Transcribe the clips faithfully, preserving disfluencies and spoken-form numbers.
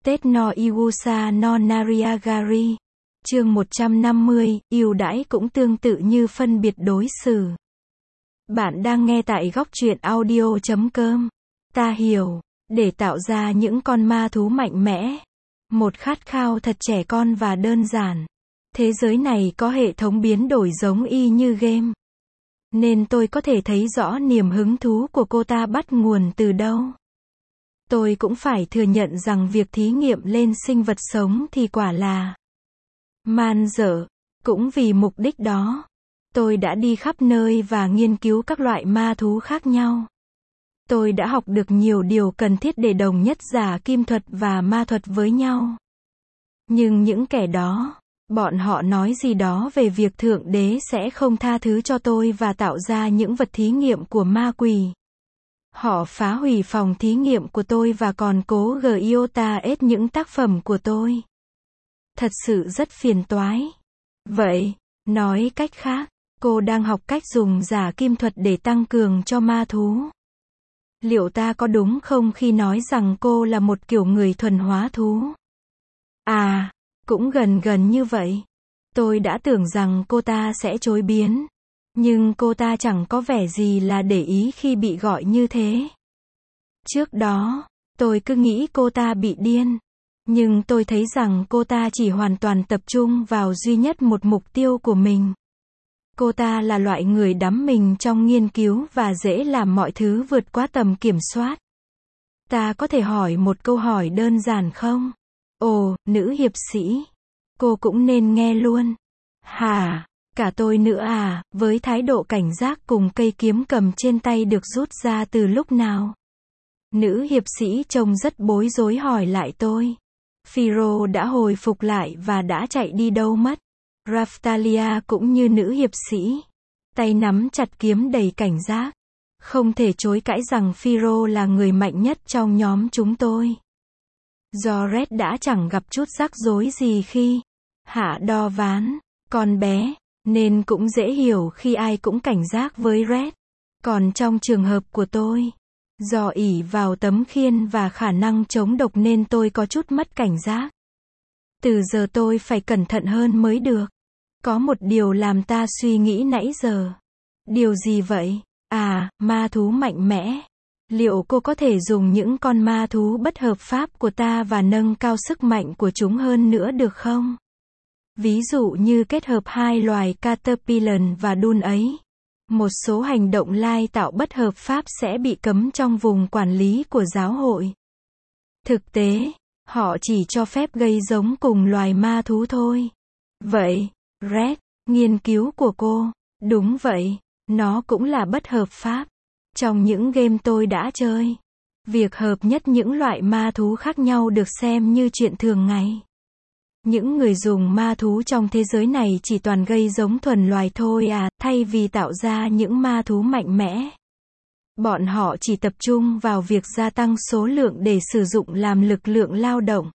Tết no Iwusa no Nariagari. Chương một trăm năm mươi, ưu đãi cũng tương tự như phân biệt đối xử. Bạn đang nghe tại góc truyện audio chấm com. Ta hiểu, để tạo ra những con ma thú mạnh mẽ. Một khát khao thật trẻ con và đơn giản. Thế giới này có hệ thống biến đổi giống y như game. Nên tôi có thể thấy rõ niềm hứng thú của cô ta bắt nguồn từ đâu. Tôi cũng phải thừa nhận rằng việc thí nghiệm lên sinh vật sống thì quả là man dở. Cũng vì mục đích đó, tôi đã đi khắp nơi và nghiên cứu các loại ma thú khác nhau. Tôi đã học được nhiều điều cần thiết để đồng nhất giả kim thuật và ma thuật với nhau. Nhưng những kẻ đó, bọn họ nói gì đó về việc Thượng Đế sẽ không tha thứ cho tôi và tạo ra những vật thí nghiệm của ma quỷ. Họ phá hủy phòng thí nghiệm của tôi và còn cố giota ết những tác phẩm của tôi. Thật sự rất phiền toái. Vậy, nói cách khác, cô đang học cách dùng giả kim thuật để tăng cường cho ma thú. Liệu ta có đúng không khi nói rằng cô là một kiểu người thuần hóa thú? À, cũng gần gần như vậy. Tôi đã tưởng rằng cô ta sẽ chối biến. Nhưng cô ta chẳng có vẻ gì là để ý khi bị gọi như thế. Trước đó, tôi cứ nghĩ cô ta bị điên. Nhưng tôi thấy rằng cô ta chỉ hoàn toàn tập trung vào duy nhất một mục tiêu của mình. Cô ta là loại người đắm mình trong nghiên cứu và dễ làm mọi thứ vượt quá tầm kiểm soát. Ta có thể hỏi một câu hỏi đơn giản không? Ồ, nữ hiệp sĩ. Cô cũng nên nghe luôn. Hả? Cả tôi nữa à, với thái độ cảnh giác cùng cây kiếm cầm trên tay được rút ra từ lúc nào? Nữ hiệp sĩ trông rất bối rối hỏi lại tôi. Phiro đã hồi phục lại và đã chạy đi đâu mất. Raftalia cũng như nữ hiệp sĩ. Tay nắm chặt kiếm đầy cảnh giác. Không thể chối cãi rằng Phiro là người mạnh nhất trong nhóm chúng tôi. Joret đã chẳng gặp chút rắc rối gì khi hạ đo ván. Con bé, nên cũng dễ hiểu khi ai cũng cảnh giác với Red. Còn trong trường hợp của tôi, do ỷ vào tấm khiên và khả năng chống độc nên tôi có chút mất cảnh giác. Từ giờ tôi phải cẩn thận hơn mới được. Có một điều làm ta suy nghĩ nãy giờ. Điều gì vậy? À, ma thú mạnh mẽ. Liệu cô có thể dùng những con ma thú bất hợp pháp của ta và nâng cao sức mạnh của chúng hơn nữa được không? Ví dụ như kết hợp hai loài Caterpillar và Dun ấy. Một số hành động lai tạo bất hợp pháp sẽ bị cấm trong vùng quản lý của giáo hội. Thực tế, họ chỉ cho phép gây giống cùng loài ma thú thôi. Vậy, Red, nghiên cứu của cô, đúng vậy, nó cũng là bất hợp pháp. Trong những game tôi đã chơi, việc hợp nhất những loại ma thú khác nhau được xem như chuyện thường ngày. Những người dùng ma thú trong thế giới này chỉ toàn gây giống thuần loài thôi à, thay vì tạo ra những ma thú mạnh mẽ. Bọn họ chỉ tập trung vào việc gia tăng số lượng để sử dụng làm lực lượng lao động.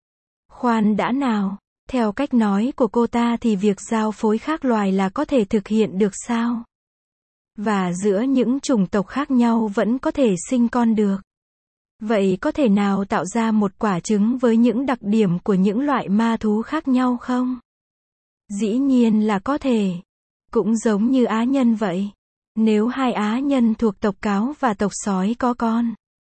Khoan đã nào, theo cách nói của cô ta thì việc giao phối khác loài là có thể thực hiện được sao? Và giữa những chủng tộc khác nhau vẫn có thể sinh con được. Vậy có thể nào tạo ra một quả trứng với những đặc điểm của những loại ma thú khác nhau không? Dĩ nhiên là có thể. Cũng giống như á nhân vậy. Nếu hai á nhân thuộc tộc cáo và tộc sói có con,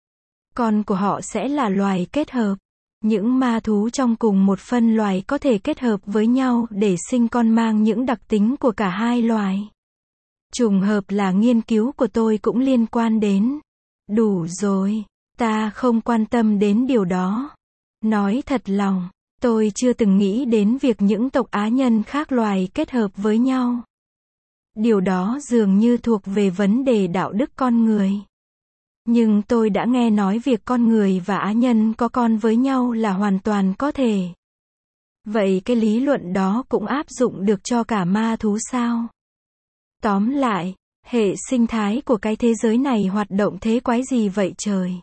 con của họ sẽ là loài kết hợp. Những ma thú trong cùng một phân loài có thể kết hợp với nhau để sinh con mang những đặc tính của cả hai loài. Trùng hợp là nghiên cứu của tôi cũng liên quan đến. Đủ rồi. Ta không quan tâm đến điều đó. Nói thật lòng, tôi chưa từng nghĩ đến việc những tộc á nhân khác loài kết hợp với nhau. Điều đó dường như thuộc về vấn đề đạo đức con người. Nhưng tôi đã nghe nói việc con người và á nhân có con với nhau là hoàn toàn có thể. Vậy cái lý luận đó cũng áp dụng được cho cả ma thú sao? Tóm lại, hệ sinh thái của cái thế giới này hoạt động thế quái gì vậy trời?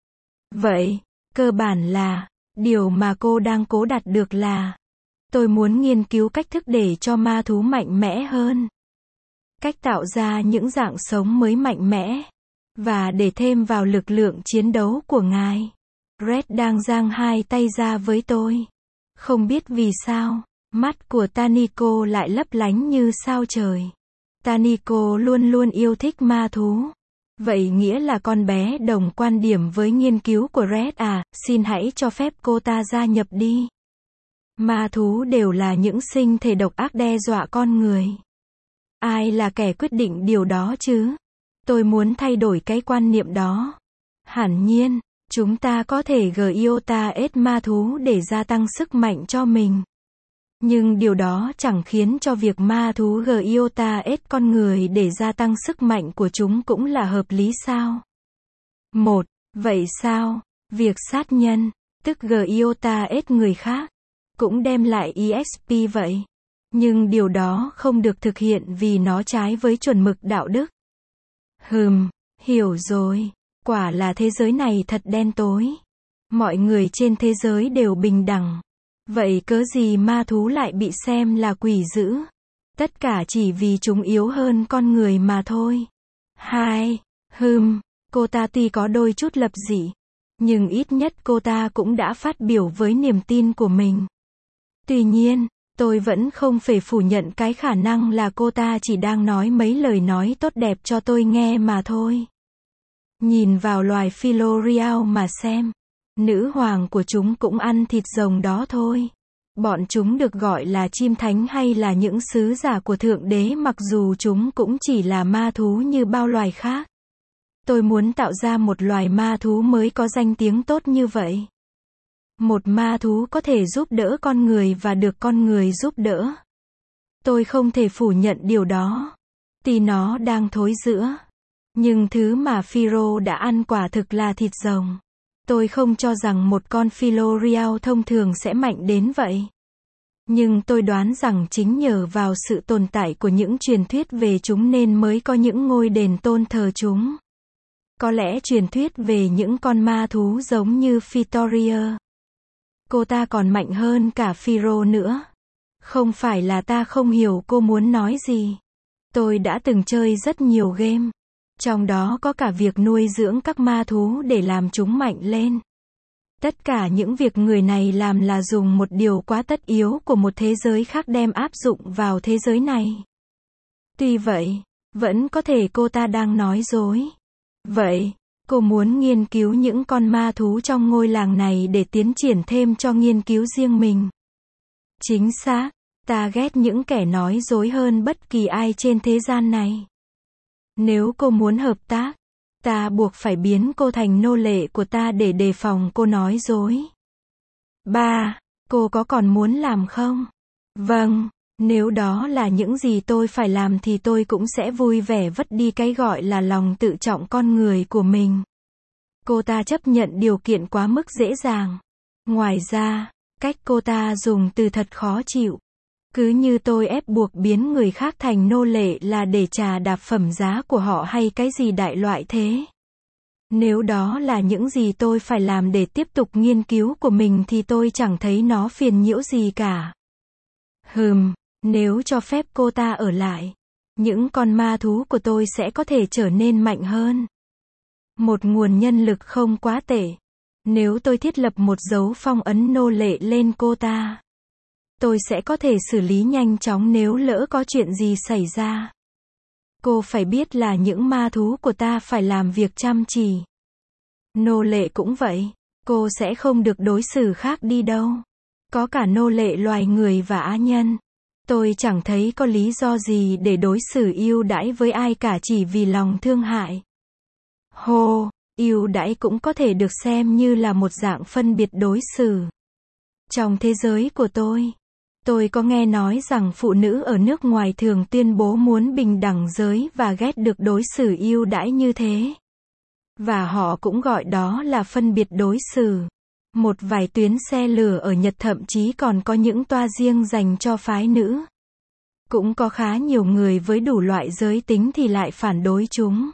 Vậy, cơ bản là, điều mà cô đang cố đạt được là, tôi muốn nghiên cứu cách thức để cho ma thú mạnh mẽ hơn. Cách tạo ra những dạng sống mới mạnh mẽ. Và để thêm vào lực lượng chiến đấu của ngài. Red đang giang hai tay ra với tôi. Không biết vì sao, mắt của Taniko lại lấp lánh như sao trời. Taniko luôn luôn yêu thích ma thú. Vậy nghĩa là con bé đồng quan điểm với nghiên cứu của Red à, xin hãy cho phép cô ta gia nhập đi. Ma thú đều là những sinh thể độc ác đe dọa con người. Ai là kẻ quyết định điều đó chứ? Tôi muốn thay đổi cái quan niệm đó. Hẳn nhiên, chúng ta có thể Giota S ma thú để gia tăng sức mạnh cho mình. Nhưng điều đó chẳng khiến cho việc ma thú Giota S con người để gia tăng sức mạnh của chúng cũng là hợp lý sao? Một. Vậy sao? Việc sát nhân, tức Giota S người khác, cũng đem lại e ích pê vậy. Nhưng điều đó không được thực hiện vì nó trái với chuẩn mực đạo đức. Hừm, hiểu rồi. Quả là thế giới này thật đen tối. Mọi người trên thế giới đều bình đẳng. Vậy cớ gì ma thú lại bị xem là quỷ dữ? Tất cả chỉ vì chúng yếu hơn con người mà thôi. Hai. Hừm, cô ta tuy có đôi chút lập dị, nhưng ít nhất cô ta cũng đã phát biểu với niềm tin của mình. Tuy nhiên, tôi vẫn không phải phủ nhận cái khả năng là cô ta chỉ đang nói mấy lời nói tốt đẹp cho tôi nghe mà thôi. Nhìn vào loài Philorial mà xem. Nữ hoàng của chúng cũng ăn thịt rồng đó thôi. Bọn chúng được gọi là chim thánh hay là những sứ giả của Thượng Đế mặc dù chúng cũng chỉ là ma thú như bao loài khác. Tôi muốn tạo ra một loài ma thú mới có danh tiếng tốt như vậy. Một ma thú có thể giúp đỡ con người và được con người giúp đỡ. Tôi không thể phủ nhận điều đó. Tuy nó đang thối rữa. Nhưng thứ mà Phiro đã ăn quả thực là thịt rồng. Tôi không cho rằng một con Philorial thông thường sẽ mạnh đến vậy. Nhưng tôi đoán rằng chính nhờ vào sự tồn tại của những truyền thuyết về chúng nên mới có những ngôi đền tôn thờ chúng. Có lẽ truyền thuyết về những con ma thú giống như Phytoria. Cô ta còn mạnh hơn cả Phiro nữa. Không phải là ta không hiểu cô muốn nói gì. Tôi đã từng chơi rất nhiều game. Trong đó có cả việc nuôi dưỡng các ma thú để làm chúng mạnh lên. Tất cả những việc người này làm là dùng một điều quá tất yếu của một thế giới khác đem áp dụng vào thế giới này. Tuy vậy, vẫn có thể cô ta đang nói dối. Vậy, cô muốn nghiên cứu những con ma thú trong ngôi làng này để tiến triển thêm cho nghiên cứu riêng mình. Chính xác, ta ghét những kẻ nói dối hơn bất kỳ ai trên thế gian này. Nếu cô muốn hợp tác, ta buộc phải biến cô thành nô lệ của ta để đề phòng cô nói dối. ba. Cô có còn muốn làm không? Vâng, nếu đó là những gì tôi phải làm thì tôi cũng sẽ vui vẻ vứt đi cái gọi là lòng tự trọng con người của mình. Cô ta chấp nhận điều kiện quá mức dễ dàng. Ngoài ra, cách cô ta dùng từ thật khó chịu. Cứ như tôi ép buộc biến người khác thành nô lệ là để trà đạp phẩm giá của họ hay cái gì đại loại thế. Nếu đó là những gì tôi phải làm để tiếp tục nghiên cứu của mình thì tôi chẳng thấy nó phiền nhiễu gì cả. Hừm, nếu cho phép cô ta ở lại, những con ma thú của tôi sẽ có thể trở nên mạnh hơn. Một nguồn nhân lực không quá tệ. Nếu tôi thiết lập một dấu phong ấn nô lệ lên cô ta, tôi sẽ có thể xử lý nhanh chóng nếu lỡ có chuyện gì xảy ra. Cô phải biết là những ma thú của ta phải làm việc chăm chỉ. Nô lệ cũng vậy, cô sẽ không được đối xử khác đi đâu. Có cả nô lệ loài người và á nhân. Tôi chẳng thấy có lý do gì để đối xử ưu đãi với ai cả chỉ vì lòng thương hại. Hồ, ưu đãi cũng có thể được xem như là một dạng phân biệt đối xử. Trong thế giới của tôi, tôi có nghe nói rằng phụ nữ ở nước ngoài thường tuyên bố muốn bình đẳng giới và ghét được đối xử ưu đãi như thế. Và họ cũng gọi đó là phân biệt đối xử. Một vài tuyến xe lửa ở Nhật thậm chí còn có những toa riêng dành cho phái nữ. Cũng có khá nhiều người với đủ loại giới tính thì lại phản đối chúng.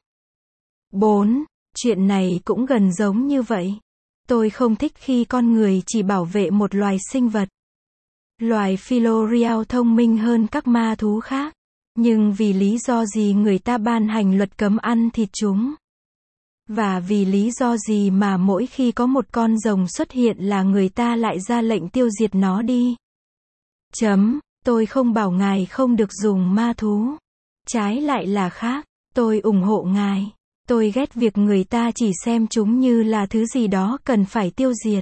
bốn. Chuyện này cũng gần giống như vậy. Tôi không thích khi con người chỉ bảo vệ một loài sinh vật. Loài Philorial thông minh hơn các ma thú khác. Nhưng vì lý do gì người ta ban hành luật cấm ăn thịt chúng? Và vì lý do gì mà mỗi khi có một con rồng xuất hiện là người ta lại ra lệnh tiêu diệt nó đi? Chấm, tôi không bảo ngài không được dùng ma thú. Trái lại là khác, tôi ủng hộ ngài. Tôi ghét việc người ta chỉ xem chúng như là thứ gì đó cần phải tiêu diệt.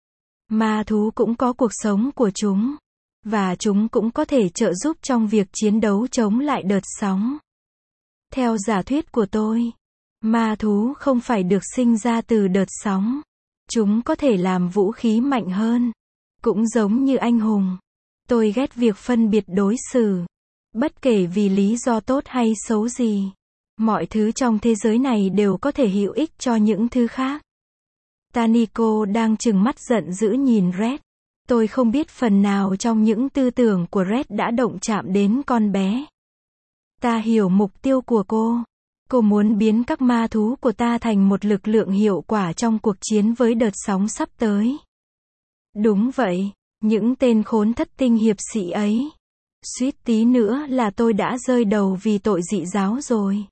Ma thú cũng có cuộc sống của chúng. Và chúng cũng có thể trợ giúp trong việc chiến đấu chống lại đợt sóng. Theo giả thuyết của tôi, ma thú không phải được sinh ra từ đợt sóng. Chúng có thể làm vũ khí mạnh hơn. Cũng giống như anh hùng. Tôi ghét việc phân biệt đối xử. Bất kể vì lý do tốt hay xấu gì. Mọi thứ trong thế giới này đều có thể hữu ích cho những thứ khác. Taniko đang trừng mắt giận dữ nhìn Red. Tôi không biết phần nào trong những tư tưởng của Red đã động chạm đến con bé. Ta hiểu mục tiêu của cô. Cô muốn biến các ma thú của ta thành một lực lượng hiệu quả trong cuộc chiến với đợt sóng sắp tới. Đúng vậy, những tên khốn thất tinh hiệp sĩ ấy. Suýt tí nữa là tôi đã rơi đầu vì tội dị giáo rồi.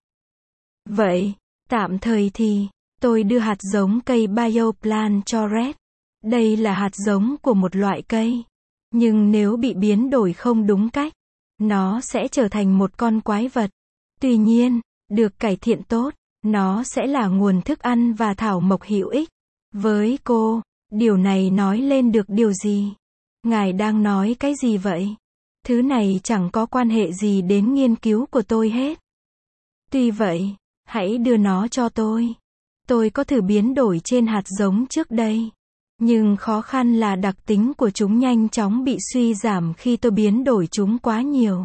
Vậy, tạm thời thì, tôi đưa hạt giống cây Bioplan cho Red. Đây là hạt giống của một loại cây. Nhưng nếu bị biến đổi không đúng cách, nó sẽ trở thành một con quái vật. Tuy nhiên, được cải thiện tốt, nó sẽ là nguồn thức ăn và thảo mộc hữu ích. Với cô, điều này nói lên được điều gì? Ngài đang nói cái gì vậy? Thứ này chẳng có quan hệ gì đến nghiên cứu của tôi hết. Tuy vậy, hãy đưa nó cho tôi. Tôi có thử biến đổi trên hạt giống trước đây. Nhưng khó khăn là đặc tính của chúng nhanh chóng bị suy giảm khi tôi biến đổi chúng quá nhiều.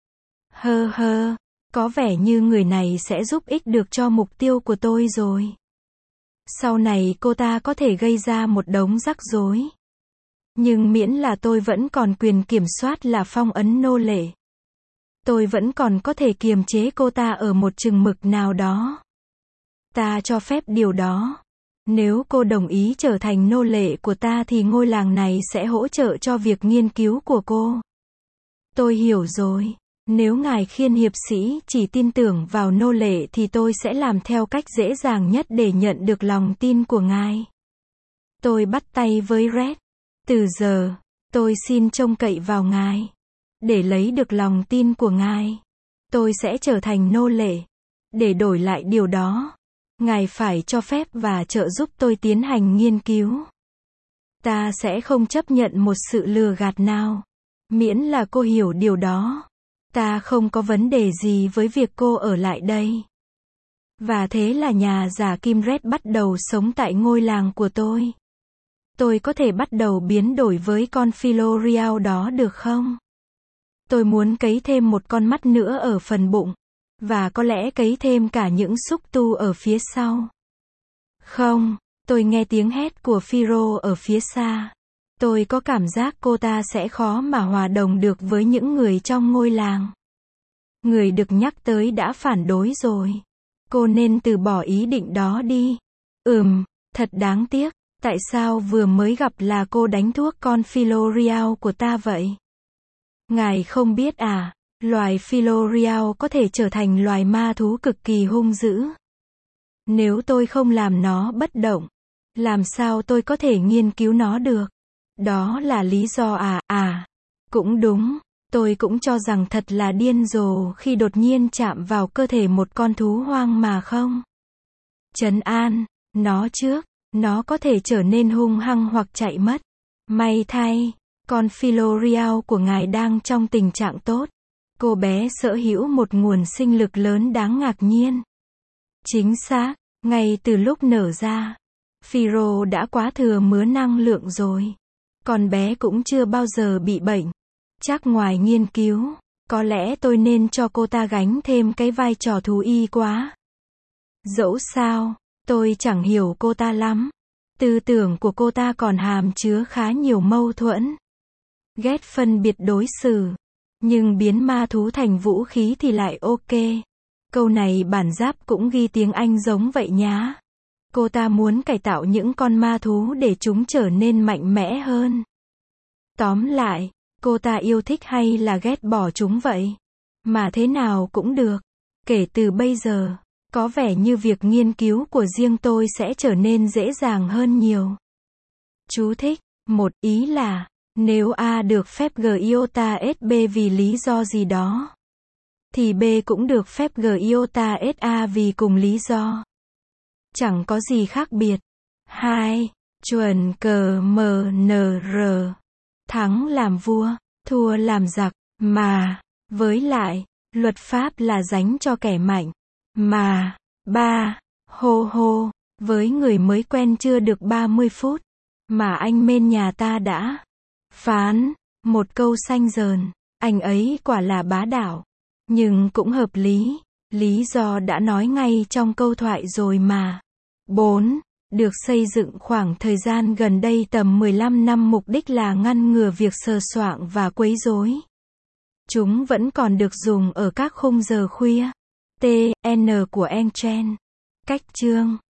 Hơ hơ, có vẻ như người này sẽ giúp ích được cho mục tiêu của tôi rồi. Sau này cô ta có thể gây ra một đống rắc rối. Nhưng miễn là tôi vẫn còn quyền kiểm soát là phong ấn nô lệ. Tôi vẫn còn có thể kiềm chế cô ta ở một chừng mực nào đó. Ta cho phép điều đó. Nếu cô đồng ý trở thành nô lệ của ta thì ngôi làng này sẽ hỗ trợ cho việc nghiên cứu của cô. Tôi hiểu rồi. Nếu ngài khiên hiệp sĩ chỉ tin tưởng vào nô lệ thì tôi sẽ làm theo cách dễ dàng nhất để nhận được lòng tin của ngài. Tôi bắt tay với Red. Từ giờ, tôi xin trông cậy vào ngài. Để lấy được lòng tin của ngài, tôi sẽ trở thành nô lệ. Để đổi lại điều đó, ngài phải cho phép và trợ giúp tôi tiến hành nghiên cứu. Ta sẽ không chấp nhận một sự lừa gạt nào. Miễn là cô hiểu điều đó. Ta không có vấn đề gì với việc cô ở lại đây. Và thế là nhà giả kim Red bắt đầu sống tại ngôi làng của tôi. Tôi có thể bắt đầu biến đổi với con Philorial đó được không? Tôi muốn cấy thêm một con mắt nữa ở phần bụng. Và có lẽ cấy thêm cả những xúc tu ở phía sau. Không, tôi nghe tiếng hét của Phiro ở phía xa. Tôi có cảm giác cô ta sẽ khó mà hòa đồng được với những người trong ngôi làng. Người được nhắc tới đã phản đối rồi. Cô nên từ bỏ ý định đó đi. Ừm, thật đáng tiếc. Tại sao vừa mới gặp là cô đánh thuốc con Philorial của ta vậy? Ngài không biết à, loài Philorial có thể trở thành loài ma thú cực kỳ hung dữ. Nếu tôi không làm nó bất động, làm sao tôi có thể nghiên cứu nó được? Đó là lý do à, à, cũng đúng, tôi cũng cho rằng thật là điên rồ khi đột nhiên chạm vào cơ thể một con thú hoang mà không. Trấn an, nó trước, nó có thể trở nên hung hăng hoặc chạy mất. May thay, con Philorial của ngài đang trong tình trạng tốt. Cô bé sở hữu một nguồn sinh lực lớn đáng ngạc nhiên. Chính xác, ngay từ lúc nở ra, Phiro đã quá thừa mứa năng lượng rồi. Con bé cũng chưa bao giờ bị bệnh. Chắc ngoài nghiên cứu, có lẽ tôi nên cho cô ta gánh thêm cái vai trò thú y quá. Dẫu sao, tôi chẳng hiểu cô ta lắm. Tư tưởng của cô ta còn hàm chứa khá nhiều mâu thuẫn. Ghét phân biệt đối xử. Nhưng biến ma thú thành vũ khí thì lại ok. Câu này bản giáp cũng ghi tiếng Anh giống vậy nhá. Cô ta muốn cải tạo những con ma thú để chúng trở nên mạnh mẽ hơn. Tóm lại, cô ta yêu thích hay là ghét bỏ chúng vậy? Mà thế nào cũng được. Kể từ bây giờ, Có vẻ như việc nghiên cứu của riêng tôi sẽ trở nên dễ dàng hơn nhiều. Chú thích. Một ý là, nếu A được phép G iota S B vì lý do gì đó, thì B cũng được phép G iota S A vì cùng lý do. Chẳng có gì khác biệt. Hai. Chuẩn cờ M N R. Thắng làm vua, thua làm giặc, mà, với lại, luật pháp là dành cho kẻ mạnh, mà. Ba. Hô hô, với người mới quen chưa được ba mươi phút, mà anh bên nhà ta đã phán một câu xanh dờn, anh ấy quả là bá đạo. Nhưng cũng hợp lý, lý do đã nói ngay trong câu thoại rồi mà. Bốn. Được xây dựng khoảng thời gian gần đây tầm mười lăm năm, mục đích là ngăn ngừa việc sờ soạng và quấy rối. Chúng vẫn còn được dùng ở các khung giờ khuya. T N của Engchen. Cách chương